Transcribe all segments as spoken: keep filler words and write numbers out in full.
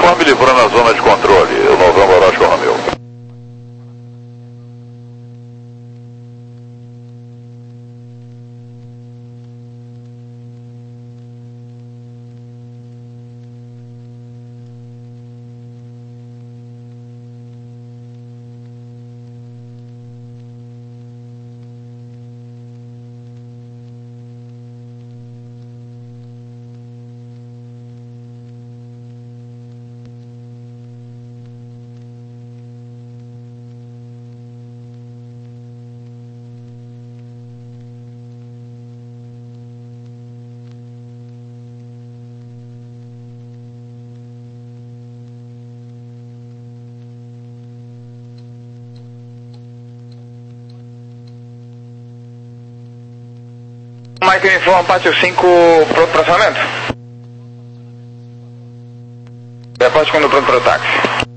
Conforme livrando a zona de controle, o Novembro Oscar Romeu. Mike me informa, Pátio cinco, pronto para acionamento? Reporte quando pronto para o táxi.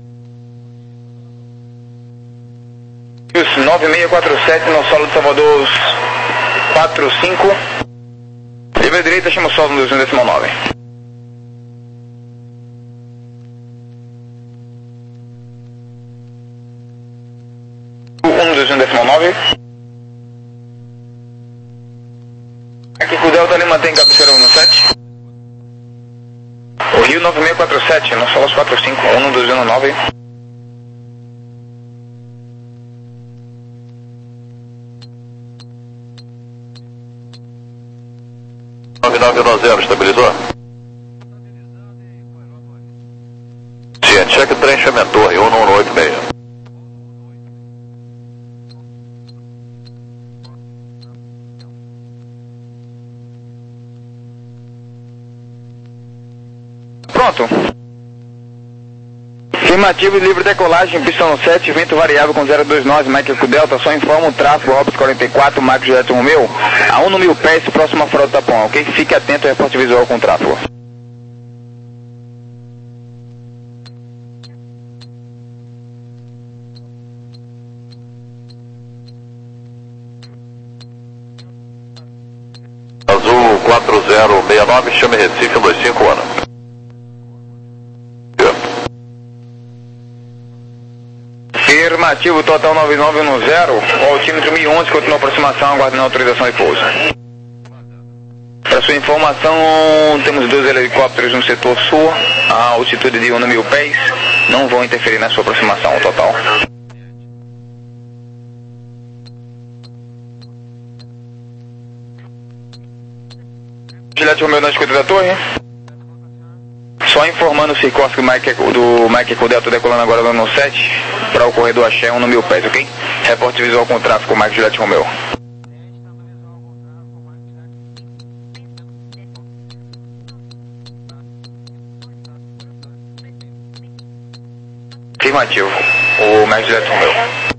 Isso, nove seis quatro sete no solo de Salvador quatro cinco. Livre direita, chama o solo no dois um decimal nove. um dois um decimal nove. Aqui com o Delta Lima tem cabeceira um no sete. O Rio nove seis quatro sete, no Solos quatro cinco, um dois um nove. nove nove um zero, estabilizou? Sim, cheque trenchamento, torre, um um oito seis. Pronto. Afirmativo, livre decolagem, pistão no sete, vento variável com zero dois nove, Mike Eco Delta, só informa o tráfego, Robson quarenta e quatro, Marcos Juliette Romeu, a um no mil pés, próximo à Farol do Tapão, ok? Fique atento ao reporte visual com o tráfego. Azul quatro zero seis nove, chame Recife um dois cinco, ano. Afirmativo, total nove nove um zero, o altímetro mil e onze, continua a aproximação, aguardando a autorização de pouso. Para sua informação, temos dois helicópteros no setor sul, a altitude de um no mil pés, não vão interferir na sua aproximação total. Juliette Romeu na escuta da torre. Só informando o Sikorsky Mike, do Mike Eco Delta decolando agora no sete para o corredor Axé um no mil pés, ok? Reporte visual com tráfego, Mike Juliette Romeu. Afirmativo, o Mike Juliette Romeu.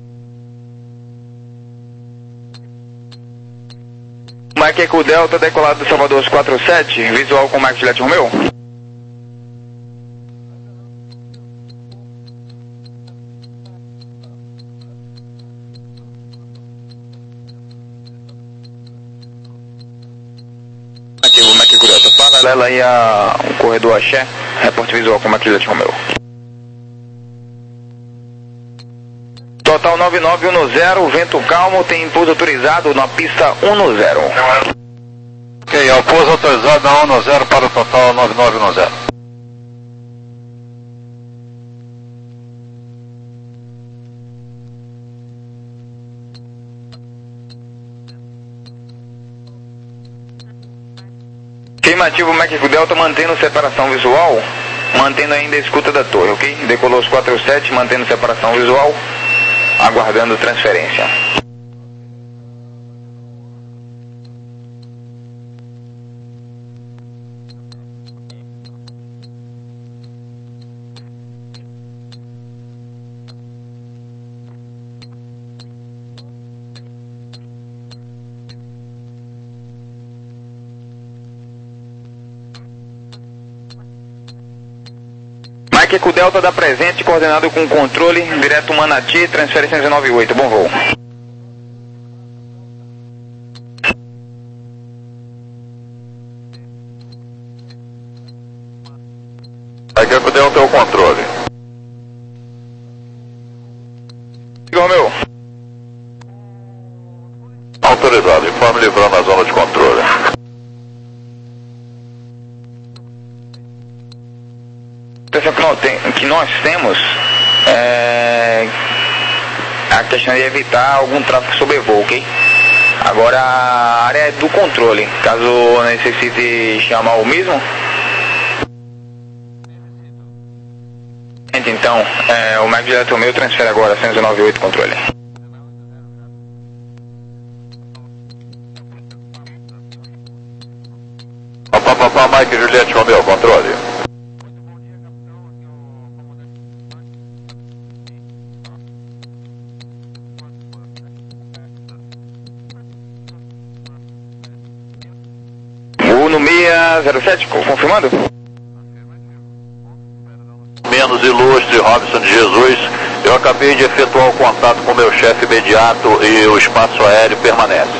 Mike Eco Delta decolado do Salvador quatro sete, visual com Mike Juliette Romeu. Ativo, Mike Eco Delta, paralela aí a o corredor Axé, reporte visual com Mike Juliette Romeu. Total nove nove um zero, vento calmo, tem pouso autorizado na pista um zero. Ok, é o pouso autorizado na um zero para o total nove nove um zero. Afirmativo, Mike Eco Delta mantendo separação visual, mantendo ainda a escuta da torre, ok? Decolou os quatro sete, mantendo separação visual, aguardando transferência. Mike Eco Delta dá presente, coordenado com controle, direto Manati, transferência dezenove e oito, bom voo. Aqui é que deu o teu controle. Romeu. Autorizado, informe livrando a zona de controle. A questão que nós, tem, que nós temos é a questão de evitar algum tráfego sobrevoo, ok? Agora a área é do controle, caso necessite chamar o mesmo. Então, é, o Mac direto meu transfere agora cento e noventa e oito controle. Papapá, Mike Juliette Romeu, controle. Uno seis zero sete, confirmando? Menos ilustre Robson de Jesus, eu acabei de efetuar o contato com meu chefe imediato e o espaço aéreo permanece.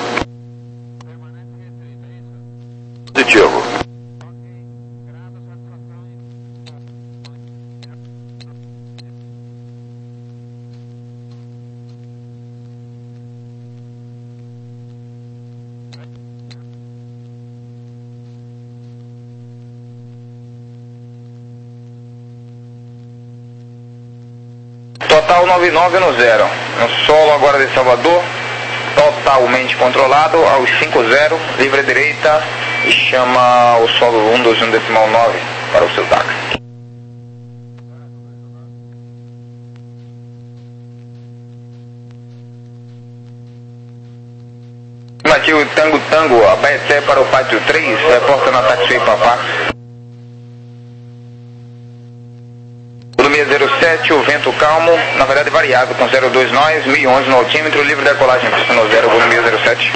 Positivo. Total nove nove no zero. No solo agora de Salvador, totalmente controlado, aos cinco zero, livre direita e chama o solo um dois um decimal nove para o seu táxi. Afirmativo Tango Tango, Abaeté para o pátio três, reporta na táxi Papá. seis zero sete, o vento calmo, na verdade variável, com zero dois nós, mil e onze no altímetro, livre decolagem, pista no zero, volume seis zero sete.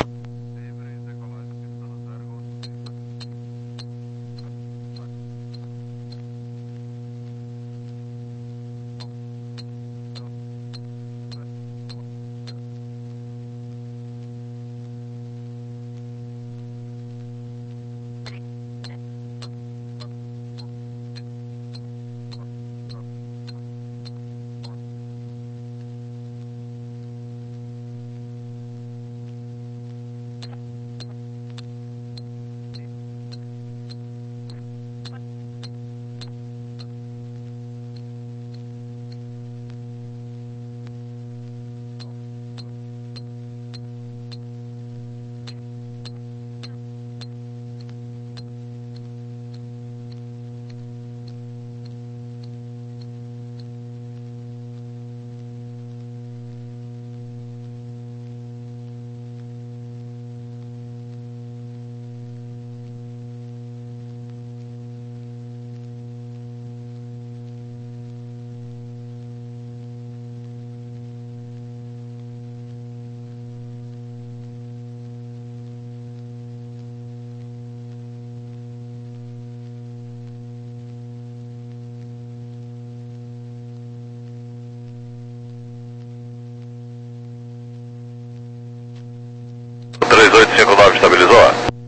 três oito cinco nove estabilizou?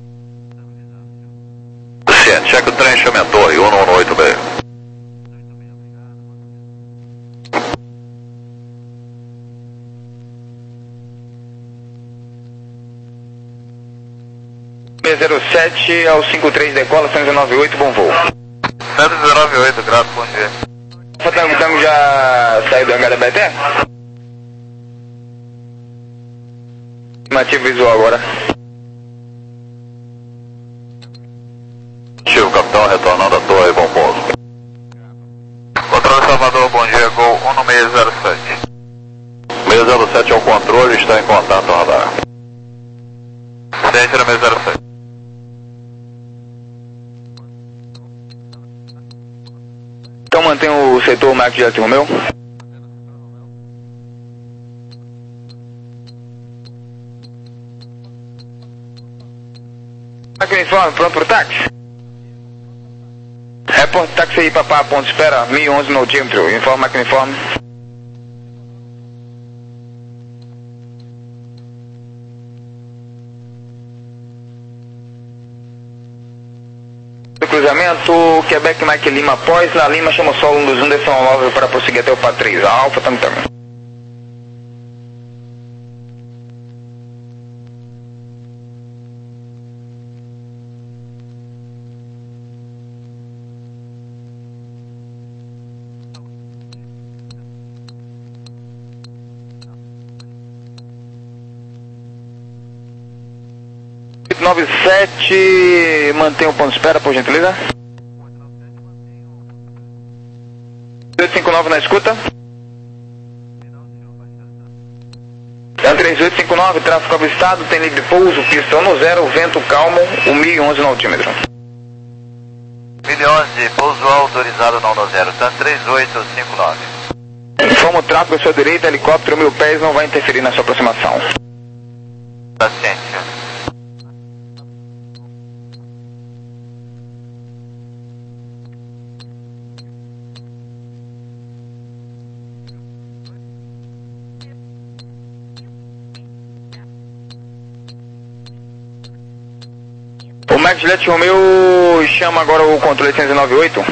Ciente, cheque o trem enchimento e um um oito meio. seis zero sete ao cinco três decola, cento e noventa e oito, bom voo. cento e noventa e oito, graças, bom dia. O Tango Tango já saiu do hangar da B T? Afirmativo visual agora. Chico, capitão, retornando à torre, bom pouso. Controle Salvador, bom dia, Gol um seis zero sete. seis zero sete ao controle, está em contato ao radar. Ciente no seis zero sete. Então mantém o setor Mac de Romeu. Mac uniforme, pronto pro táxi? Repórter táxi aí, papá, ponto espera, mil e onze no altímetro, informe Mac uniforme. cruzamento, Quebec Mike Lima após, na Lima chama o solo um dos um decimal nove para prosseguir até o P A três, Alfa, tam tam. nove sete, mantém o ponto de espera, por gentileza. oito cinco nove na escuta. É três oito cinco nove, tráfego avistado, tem livre pouso, pistão no zero, vento calmo, mil e onze no altímetro. mil e onze, pouso autorizado não no zero, tá três oito cinco nove. Informa o tráfego à sua direita, helicóptero mil pés não vai interferir na sua aproximação. Paciência. O Max Juliette Romeo chama agora o controle seiscentos e noventa e oito.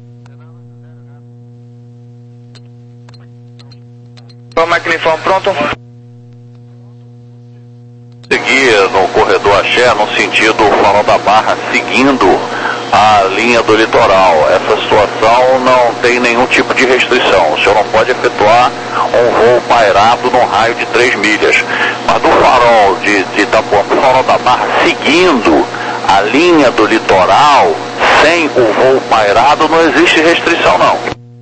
O máquina informe pronto. Seguir no corredor Axé, no sentido Farol da Barra, seguindo a linha do litoral. Essa situação não tem nenhum tipo de restrição. O senhor não pode efetuar um voo pairado num raio de três milhas. Mas do farol de, de Itapuã para o Farol da Barra, seguindo a linha do litoral, sem o voo pairado, não existe restrição não.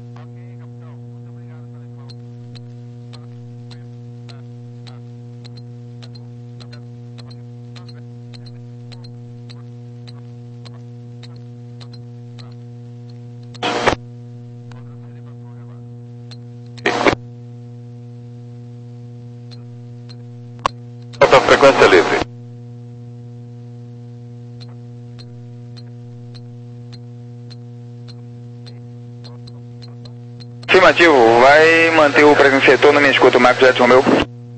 Alta frequência livre. Afirmativo, vai manter o presente setor na minha escuta, o Marcos Juliette Romeo.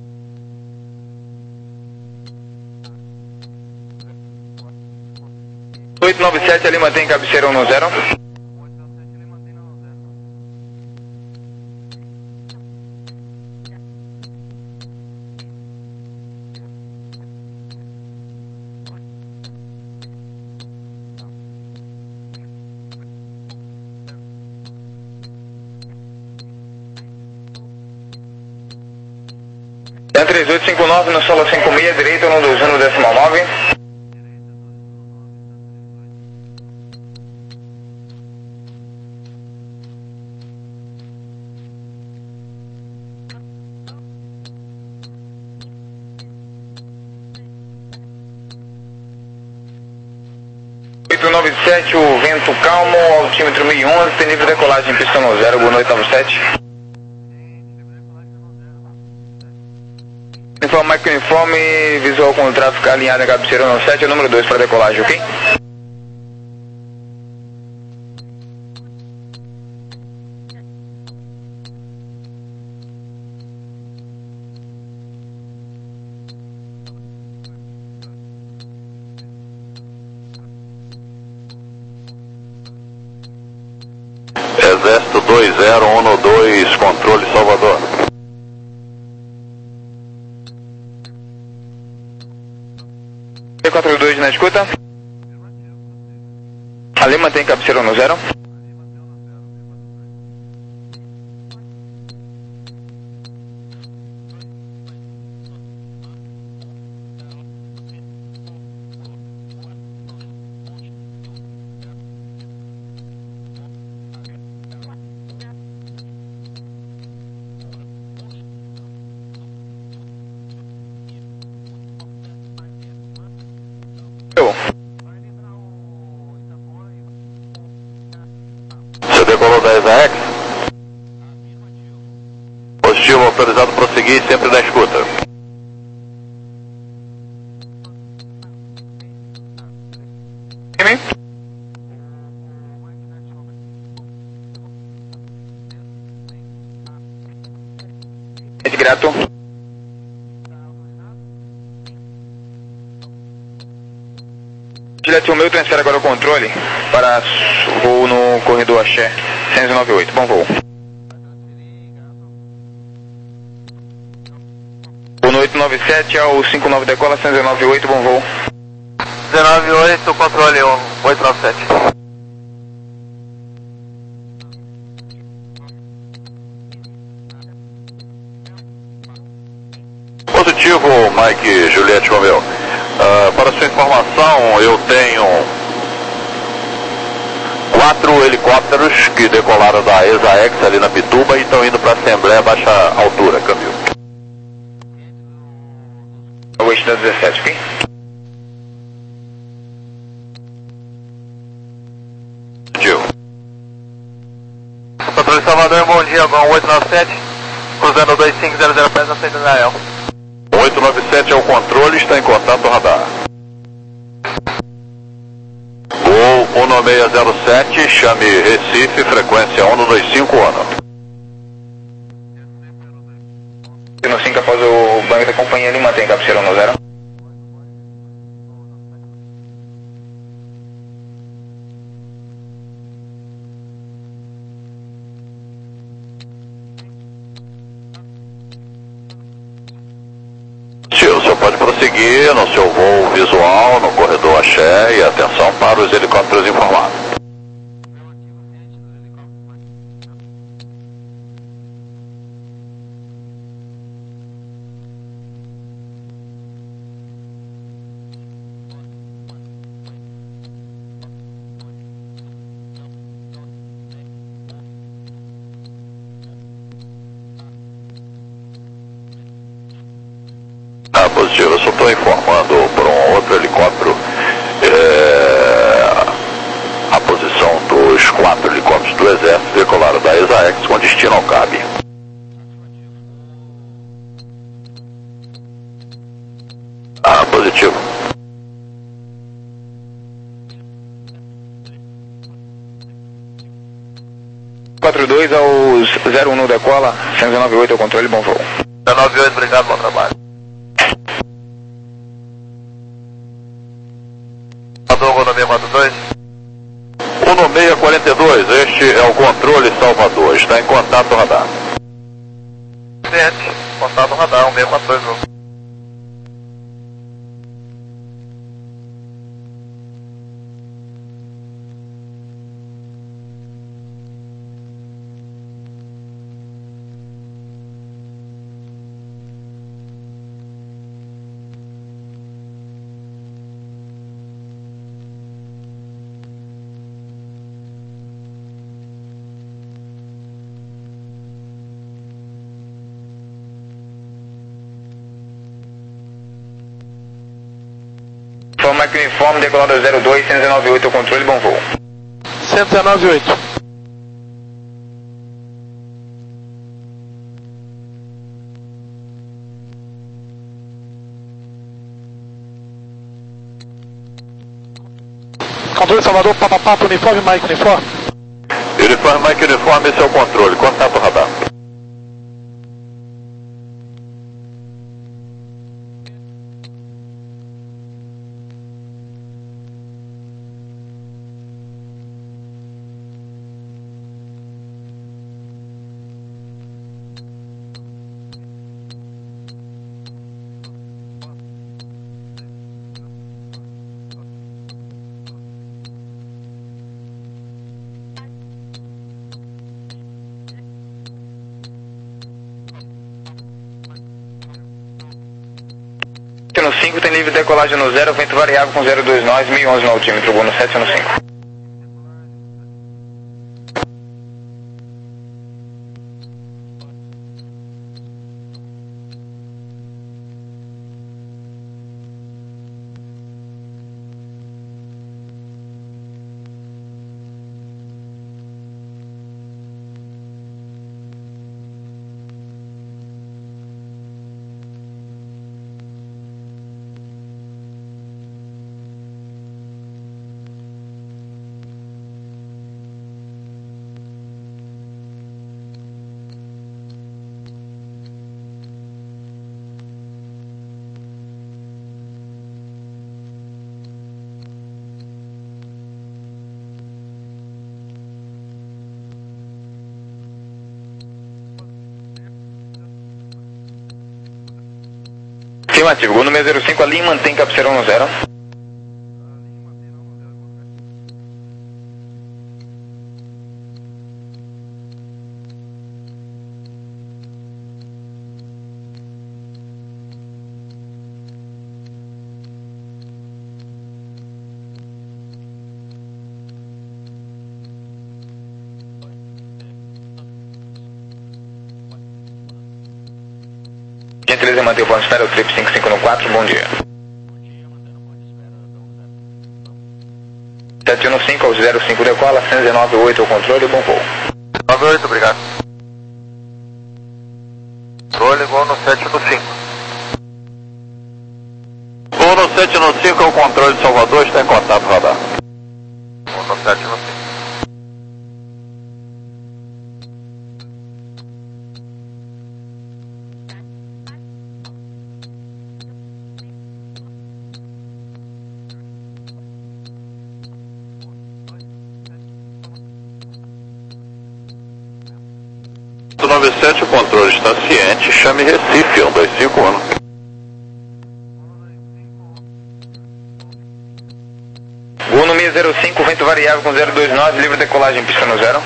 oito nove sete ali mantém cabeceira um no zero. três oito cinco nove no solo cinco seis, direita no dois um decimal nove. oito nove sete, o vento calmo, altímetro mil e onze, tem nível de decolagem, pista no zero, boa noite nove sete. Informe Mike Uniforme, visual com o tráfego alinhado em cabeceira no sete, é o número dois para decolagem, ok? Exército dois zero um dois, controle Salvador. T quatro dois na escuta. Ali mantém cabeceira no zero. Você decolou da E S A X? Positivo, autorizado prosseguir, sempre na escuta. É grato. Juliette Romeu, transfere agora o controle para voo no corredor Axé, cento e noventa e oito, bom voo. O no oito nove sete ao cinco nove decola, cento e noventa e oito, bom voo. dezenove e oito, controle um, oito nove sete. Positivo, Mike Juliette Romeu. Uh, para sua informação, eu tenho quatro helicópteros que decolaram da ESA-X ali na Pituba e estão indo para a Assembleia Baixa Altura, câmbio. O eixo da dezessete, ok? Positivo. Controle Salvador, bom dia, Gol oito nove sete, cruzando dois cinco zero zero pés na frente do Israel. oito nove sete é o controle, está em contato radar. Gol um nove seis zero sete, chame Recife, frequência um dois cinco ano. No cinco após o banco da companhia, ele mantém captura no zero. O senhor pode prosseguir no seu voo visual no corredor Axé e atenção para os helicópteros informados. Ah, positivo. Eu só estou informando por um outro helicóptero é, a posição dos quatro helicópteros do Exército decolaram da ESA-X com destino ao C A B. Ah, positivo. quatro dois ao zero um no decola, cento e noventa e oito ao controle, bom voo. dezenove e oito, obrigado, bom trabalho. Gol no seis quatro dois. um no seis quarenta e dois, este é o controle Salvador, está em contato radar. sete, contato radar, um seis quatro dois. Gol. Informa que o uniforme decolado zero dois, cento e noventa e oito ao controle, bom voo. cento e noventa e oito. Controle Salvador, papapapo, uniforme, Mike, uniforme. Uniforme, Mike, uniforme, esse é o controle, contato radar. No cinco tem livre decolagem no zero, vento variável com zero dois nós, mil e onze no altímetro, voo no sete no cinco. Afirmativo. Gol número zero cinco, a linha mantém cabeceira no zero. Gentileza, manter o ponto de espera, o trip cinco cinco no quatro, bom dia. sete um cinco ao zero cinco decola, cento e nove oito o controle, bom voo. nove oito, obrigado. Controle, voo no sete no cinco. Voo no sete no cinco, é o controle de Salvador, está em contato radar. Voo no sete no cinco. noventa e sete, o controle está ciente, chame Recife, um dois cinco um. Gol no meio zero cinco, vento variável com zero dois nove, livre decolagem, pista no zero.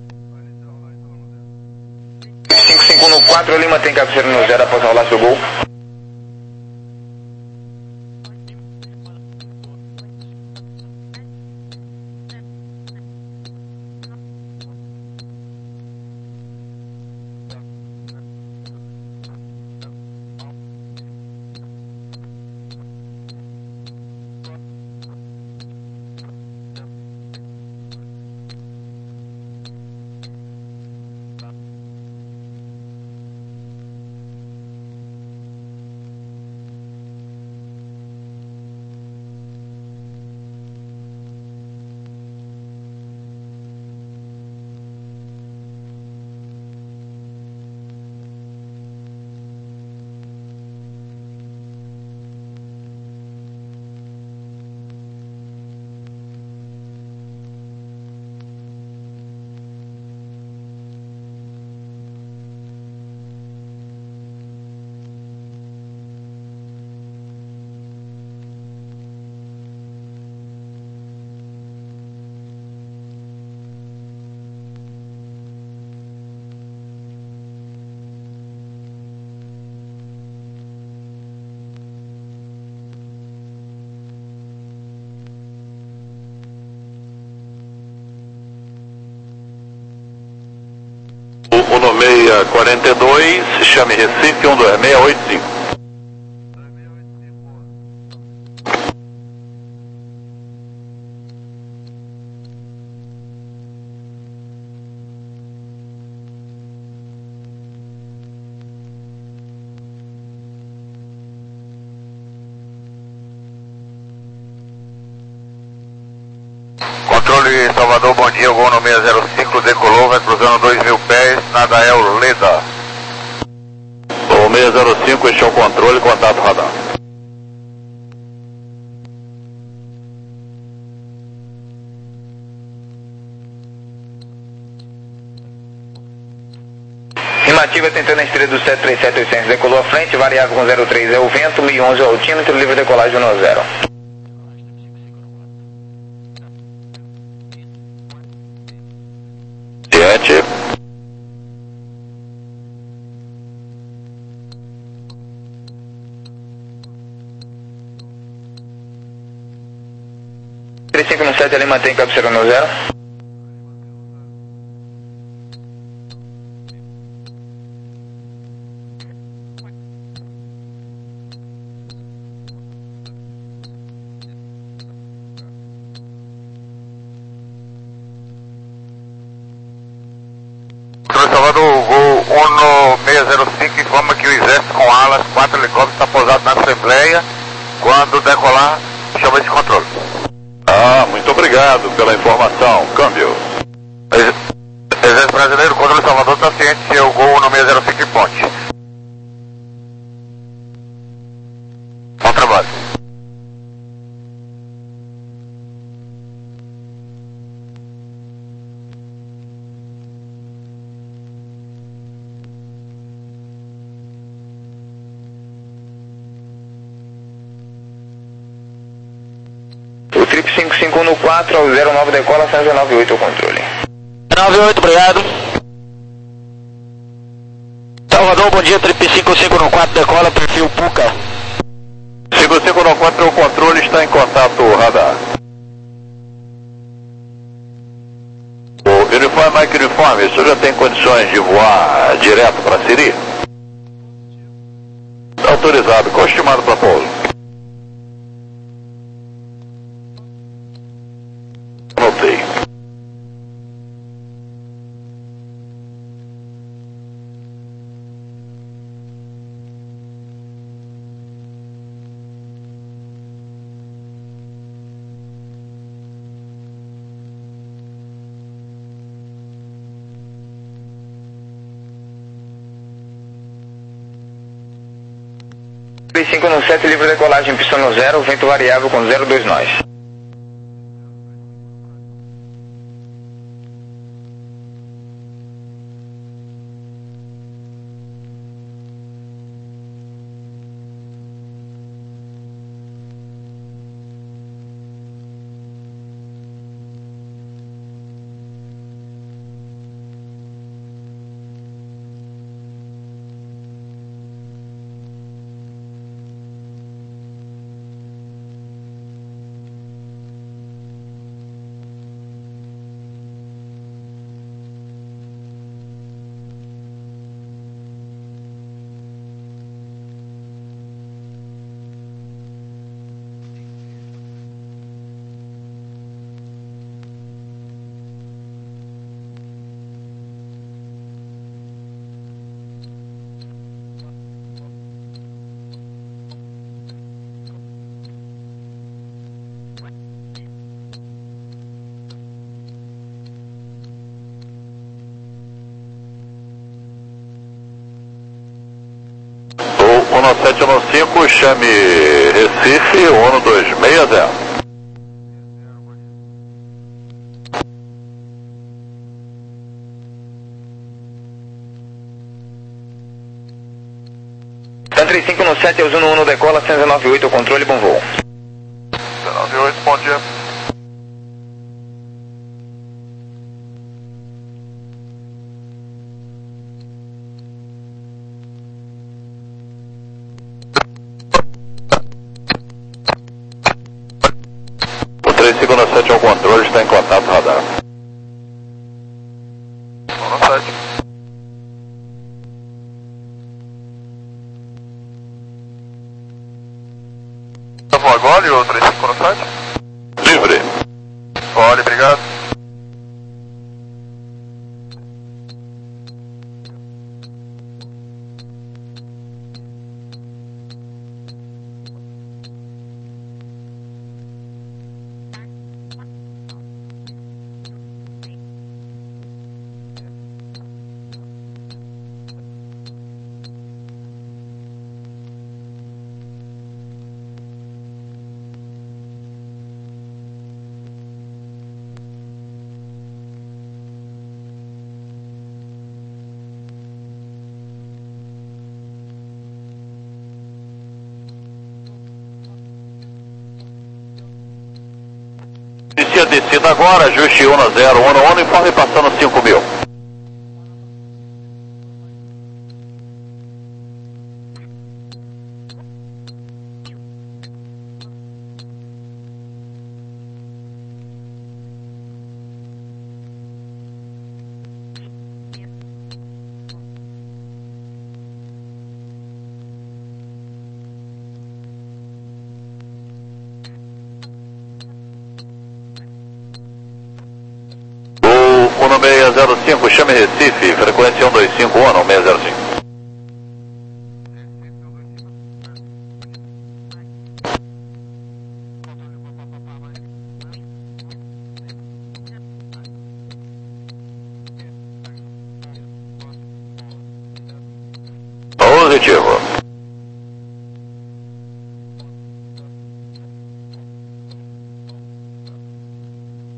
cinco cinco no quatro, Lima tem cabeceira no zero após rolar seu gol. Uno seis quarenta e dois, chame Recife, um dois seis oito cinco. Controle Salvador, bom dia, o voo no seis zero cinco decolou, vai cruzando dois mil pés, Nadael Leda. O seis zero cinco, este é o controle, contato radar. Estimativa tentando a estrela do sete três sete oitocentos, decolou à frente, variável com zero três é o vento, mil e onze é o altímetro, livre decolagem no zero. Ciente. três cinco no sete, ele mantém cabeceira no zero. Salvador, voo Uno seis zero cinco informa que o exército com alas, quatro helicópteros está pousado na Assembleia. Quando decolar, chama esse controle. Ah, muito obrigado pela informação. Câmbio. Exército Brasileiro, controle Salvador está ciente, seu gol Uno seis zero cinco em ponte. Bom trabalho. cinco cinco um quatro ao zero nove decola, São José nove oito o controle. nove oito, obrigado. Salvador, bom dia, trip cinco cinco um quatro decola, perfil Puca. cinco cinco um quatro, o controle está em contato, radar. O uniforme Mike Uniforme, o senhor já tem condições de voar direto para Siri? Autorizado, qual estimado para pouso? Anotei. três cinco um sete, livre decolagem, pista no zero, vento variável com zero dois nós. um nove sete um cinco, chame Recife, um dois seis zero. Tan três cinco um sete, Usuno um decola, São José nove oito, o controle, bom voo. nove oito, bom dia. O três cinco um sete ao controle, está em contato, radar. um nove sete. Tá bom, agora o três cinco um sete? Livre. Olha, obrigado. Inicia a descida agora, ajuste um zero um um, informe passando cinco mil. um seis zero cinco, chame Recife, frequência um dois cinco um, seis zero cinco. Positivo.